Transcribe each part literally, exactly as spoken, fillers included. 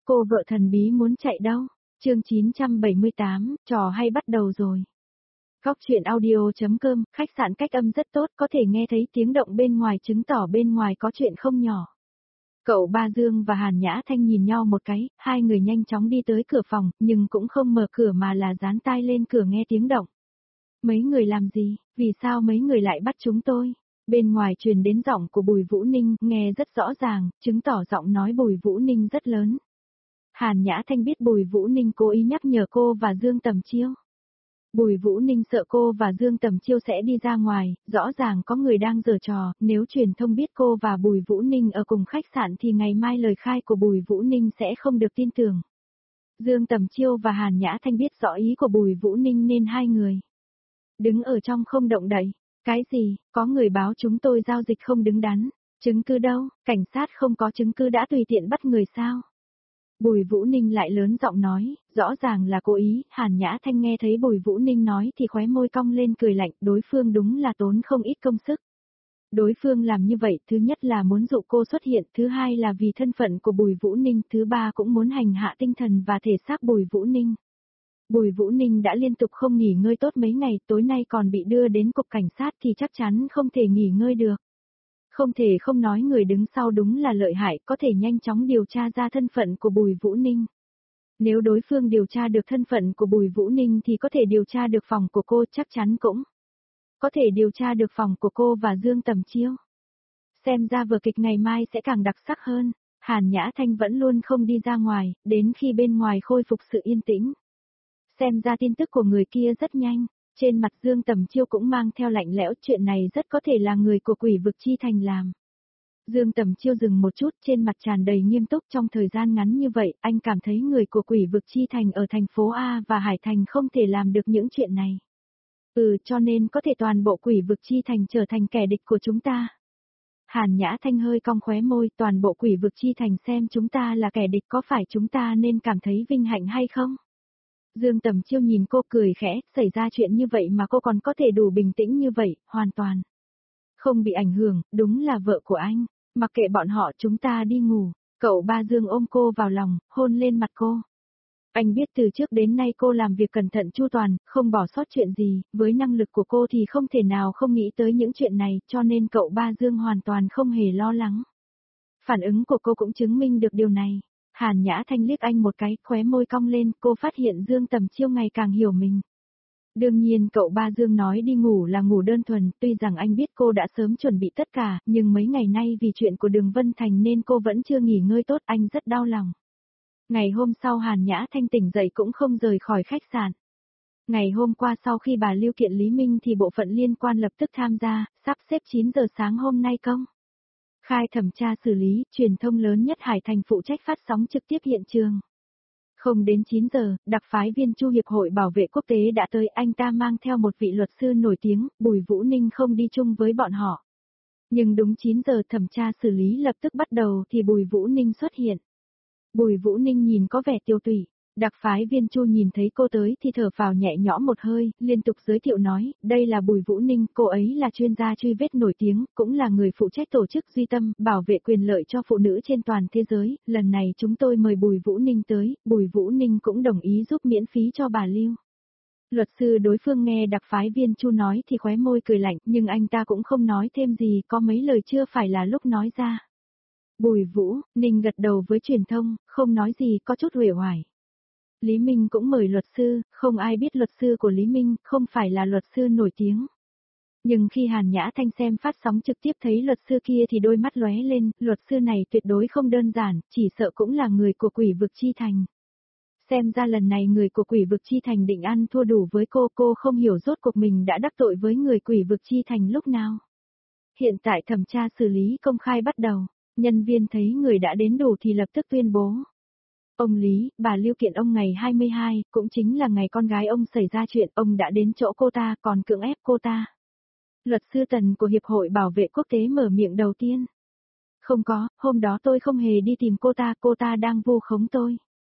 Cô vợ thần bí muốn chạy đâu? Chương chín trăm bảy mươi tám, trò hay bắt đầu rồi. Góc truyện audio.com, khách sạn cách âm rất tốt, có thể nghe thấy tiếng động bên ngoài chứng tỏ bên ngoài có chuyện không nhỏ. Cậu Ba Dương và Hàn Nhã Thanh nhìn nhau một cái, hai người nhanh chóng đi tới cửa phòng, nhưng cũng không mở cửa mà là dán tai lên cửa nghe tiếng động. Mấy người làm gì, vì sao mấy người lại bắt chúng tôi? Bên ngoài truyền đến giọng của Bùi Vũ Ninh, nghe rất rõ ràng, chứng tỏ giọng nói Bùi Vũ Ninh rất lớn. Hàn Nhã Thanh biết Bùi Vũ Ninh cố ý nhắc nhở cô và Dương Tầm Chiêu. Bùi Vũ Ninh sợ cô và Dương Tầm Chiêu sẽ đi ra ngoài, rõ ràng có người đang giở trò, nếu truyền thông biết cô và Bùi Vũ Ninh ở cùng khách sạn thì ngày mai lời khai của Bùi Vũ Ninh sẽ không được tin tưởng. Dương Tầm Chiêu và Hàn Nhã Thanh biết rõ ý của Bùi Vũ Ninh nên hai người đứng ở trong không động đậy. Cái gì, có người báo chúng tôi giao dịch không đứng đắn, chứng cứ đâu, cảnh sát không có chứng cứ đã tùy tiện bắt người sao? Bùi Vũ Ninh lại lớn giọng nói, rõ ràng là cố ý, Hàn Nhã Thanh nghe thấy Bùi Vũ Ninh nói thì khóe môi cong lên cười lạnh, đối phương đúng là tốn không ít công sức. Đối phương làm như vậy, thứ nhất là muốn dụ cô xuất hiện, thứ hai là vì thân phận của Bùi Vũ Ninh, thứ ba cũng muốn hành hạ tinh thần và thể xác Bùi Vũ Ninh. Bùi Vũ Ninh đã liên tục không nghỉ ngơi tốt mấy ngày, tối nay còn bị đưa đến cục cảnh sát thì chắc chắn không thể nghỉ ngơi được. Không thể không nói người đứng sau đúng là lợi hại, có thể nhanh chóng điều tra ra thân phận của Bùi Vũ Ninh. Nếu đối phương điều tra được thân phận của Bùi Vũ Ninh thì có thể điều tra được phòng của cô, chắc chắn cũng có thể điều tra được phòng của cô và Dương Tầm Chiêu. Xem ra vở kịch ngày mai sẽ càng đặc sắc hơn. Hàn Nhã Thanh vẫn luôn không đi ra ngoài, đến khi bên ngoài khôi phục sự yên tĩnh. Xem ra tin tức của người kia rất nhanh, trên mặt Dương Tầm Chiêu cũng mang theo lạnh lẽo, chuyện này rất có thể là người của Quỷ Vực Chi Thành làm. Dương Tầm Chiêu dừng một chút, trên mặt tràn đầy nghiêm túc, trong thời gian ngắn như vậy, anh cảm thấy người của Quỷ Vực Chi Thành ở thành phố A và Hải Thành không thể làm được những chuyện này. Ừ, cho nên có thể toàn bộ Quỷ Vực Chi Thành trở thành kẻ địch của chúng ta. Hàn Nhã Thanh hơi cong khóe môi, toàn bộ Quỷ Vực Chi Thành xem chúng ta là kẻ địch, có phải chúng ta nên cảm thấy vinh hạnh hay không? Dương Tầm Chiêu nhìn cô cười khẽ, xảy ra chuyện như vậy mà cô còn có thể đủ bình tĩnh như vậy, hoàn toàn không bị ảnh hưởng, đúng là vợ của anh, mặc kệ bọn họ, chúng ta đi ngủ. Cậu Ba Dương ôm cô vào lòng, hôn lên mặt cô. Anh biết từ trước đến nay cô làm việc cẩn thận chu toàn, không bỏ sót chuyện gì, với năng lực của cô thì không thể nào không nghĩ tới những chuyện này, cho nên cậu Ba Dương hoàn toàn không hề lo lắng. Phản ứng của cô cũng chứng minh được điều này. Hàn Nhã Thanh liếc anh một cái, khóe môi cong lên, cô phát hiện Dương Tầm Chiêu ngày càng hiểu mình. Đương nhiên cậu Ba Dương nói đi ngủ là ngủ đơn thuần, tuy rằng anh biết cô đã sớm chuẩn bị tất cả, nhưng mấy ngày nay vì chuyện của Đường Vân Thành nên cô vẫn chưa nghỉ ngơi tốt, anh rất đau lòng. Ngày hôm sau Hàn Nhã Thanh tỉnh dậy cũng không rời khỏi khách sạn. Ngày hôm qua sau khi bà Lưu kiện Lý Minh thì bộ phận liên quan lập tức tham gia, sắp xếp chín giờ sáng hôm nay công khai thẩm tra xử lý, truyền thông lớn nhất Hải Thành phụ trách phát sóng trực tiếp hiện trường. Không đến chín giờ, đặc phái viên Chu Hiệp hội Bảo vệ Quốc tế đã tới, anh ta mang theo một vị luật sư nổi tiếng, Bùi Vũ Ninh không đi chung với bọn họ. Nhưng đúng chín giờ thẩm tra xử lý lập tức bắt đầu thì Bùi Vũ Ninh xuất hiện. Bùi Vũ Ninh nhìn có vẻ tiêu tụy. Đặc phái viên Chu nhìn thấy cô tới thì thở phào nhẹ nhõm một hơi, liên tục giới thiệu nói, đây là Bùi Vũ Ninh, cô ấy là chuyên gia truy vết nổi tiếng, cũng là người phụ trách tổ chức Duy Tâm, bảo vệ quyền lợi cho phụ nữ trên toàn thế giới, lần này chúng tôi mời Bùi Vũ Ninh tới, Bùi Vũ Ninh cũng đồng ý giúp miễn phí cho bà Lưu. Luật sư đối phương nghe đặc phái viên Chu nói thì khóe môi cười lạnh, nhưng anh ta cũng không nói thêm gì, có mấy lời chưa phải là lúc nói ra. Bùi Vũ Ninh gật đầu với truyền thông, không nói gì, có chút uể oải. Lý Minh cũng mời luật sư, không ai biết luật sư của Lý Minh, không phải là luật sư nổi tiếng. Nhưng khi Hàn Nhã Thanh xem phát sóng trực tiếp thấy luật sư kia thì đôi mắt lóe lên, luật sư này tuyệt đối không đơn giản, chỉ sợ cũng là người của Quỷ Vực Chi Thành. Xem ra lần này người của Quỷ Vực Chi Thành định ăn thua đủ với cô, cô không hiểu rốt cuộc mình đã đắc tội với người Quỷ Vực Chi Thành lúc nào. Hiện tại thẩm tra xử lý công khai bắt đầu, nhân viên thấy người đã đến đủ thì lập tức tuyên bố. Ông Lý, bà Lưu kiện ông ngày hai mươi hai, cũng chính là ngày con gái ông xảy ra chuyện, ông đã đến chỗ cô ta, còn cưỡng ép cô ta. Luật sư Tần của Hiệp hội Bảo vệ Quốc tế mở miệng đầu tiên. Không có, hôm đó tôi không hề đi tìm cô ta, cô ta đang vu khống tôi.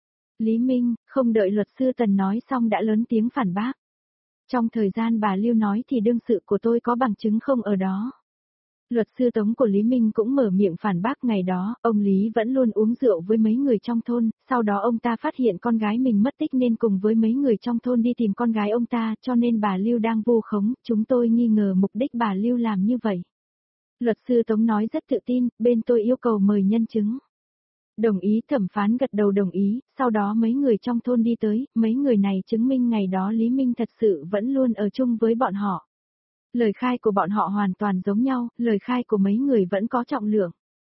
Lý Minh, không đợi luật sư Tần nói xong đã lớn tiếng phản bác. Trong thời gian bà Lưu nói thì đương sự của tôi có bằng chứng không ở đó. Luật sư Tống của Lý Minh cũng mở miệng phản bác ngày đó, ông Lý vẫn luôn uống rượu với mấy người trong thôn, sau đó ông ta phát hiện con gái mình mất tích nên cùng với mấy người trong thôn đi tìm con gái ông ta, cho nên bà Lưu đang vu khống, chúng tôi nghi ngờ mục đích bà Lưu làm như vậy. Luật sư Tống nói rất tự tin, bên tôi yêu cầu mời nhân chứng. Đồng ý, thẩm phán gật đầu đồng ý, sau đó mấy người trong thôn đi tới, mấy người này chứng minh ngày đó Lý Minh thật sự vẫn luôn ở chung với bọn họ. Lời khai của bọn họ hoàn toàn giống nhau, lời khai của mấy người vẫn có trọng lượng.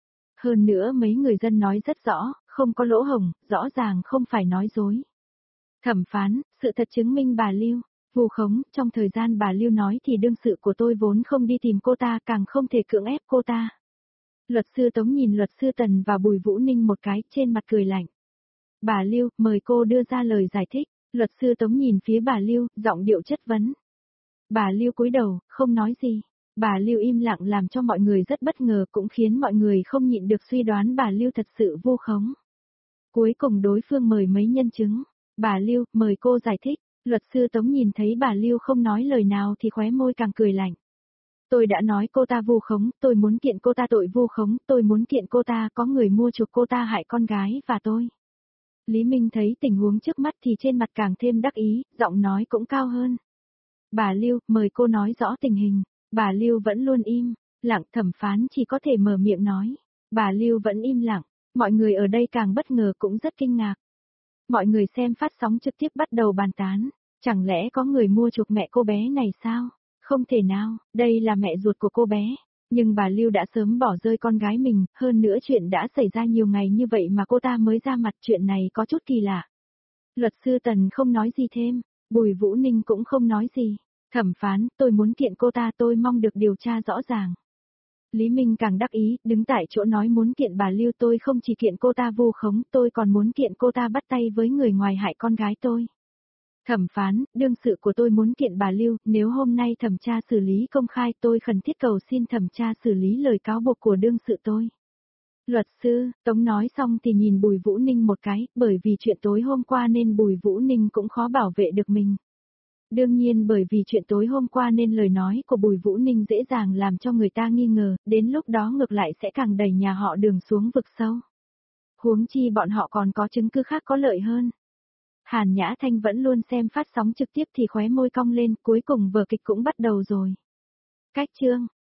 Hơn nữa mấy người dân nói rất rõ, không có lỗ hổng, rõ ràng không phải nói dối. Thẩm phán, sự thật chứng minh bà Lưu, vu khống, trong thời gian bà Lưu nói thì đương sự của tôi vốn không đi tìm cô ta, càng không thể cưỡng ép cô ta. Luật sư Tống nhìn luật sư Tần và Bùi Vũ Ninh một cái, trên mặt cười lạnh. Bà Lưu, mời cô đưa ra lời giải thích. Luật sư Tống nhìn phía bà Lưu, giọng điệu chất vấn. Bà Lưu cúi đầu, không nói gì. Bà Lưu im lặng làm cho mọi người rất bất ngờ, cũng khiến mọi người không nhịn được suy đoán bà Lưu thật sự vu khống. Cuối cùng đối phương mời mấy nhân chứng. Bà Lưu, mời cô giải thích. Luật sư Tống nhìn thấy bà Lưu không nói lời nào thì khóe môi càng cười lạnh. Tôi đã nói cô ta vu khống, tôi muốn kiện cô ta tội vu khống, tôi muốn kiện cô ta có người mua chuộc cô ta hại con gái và tôi. Lý Minh thấy tình huống trước mắt thì trên mặt càng thêm đắc ý, giọng nói cũng cao hơn. Bà Lưu, mời cô nói rõ tình hình. Bà Lưu vẫn luôn im, lặng, thẩm phán chỉ có thể mở miệng nói. Bà Lưu vẫn im lặng, mọi người ở đây càng bất ngờ cũng rất kinh ngạc. Mọi người xem phát sóng trực tiếp bắt đầu bàn tán, chẳng lẽ có người mua chuộc mẹ cô bé này sao? Không thể nào, đây là mẹ ruột của cô bé. Nhưng bà Lưu đã sớm bỏ rơi con gái mình, hơn nữa chuyện đã xảy ra nhiều ngày như vậy mà cô ta mới ra mặt, chuyện này có chút kỳ lạ. Luật sư Tần không nói gì thêm, Bùi Vũ Ninh cũng không nói gì. Thẩm phán, tôi muốn kiện cô ta, tôi mong được điều tra rõ ràng. Lý Minh càng đắc ý, đứng tại chỗ nói muốn kiện bà Lưu, tôi không chỉ kiện cô ta vu khống, tôi còn muốn kiện cô ta bắt tay với người ngoài hại con gái tôi. Thẩm phán, đương sự của tôi muốn kiện bà Lưu, nếu hôm nay thẩm tra xử lý công khai tôi khẩn thiết cầu xin thẩm tra xử lý lời cáo buộc của đương sự tôi. Luật sư, Tống nói xong thì nhìn Bùi Vũ Ninh một cái, bởi vì chuyện tối hôm qua nên Bùi Vũ Ninh cũng khó bảo vệ được mình. Đương nhiên bởi vì chuyện tối hôm qua nên lời nói của Bùi Vũ Ninh dễ dàng làm cho người ta nghi ngờ, đến lúc đó ngược lại sẽ càng đẩy nhà họ Đường xuống vực sâu. Huống chi bọn họ còn có chứng cứ khác có lợi hơn. Hàn Nhã Thanh vẫn luôn xem phát sóng trực tiếp thì khóe môi cong lên, cuối cùng vở kịch cũng bắt đầu rồi. Cách chương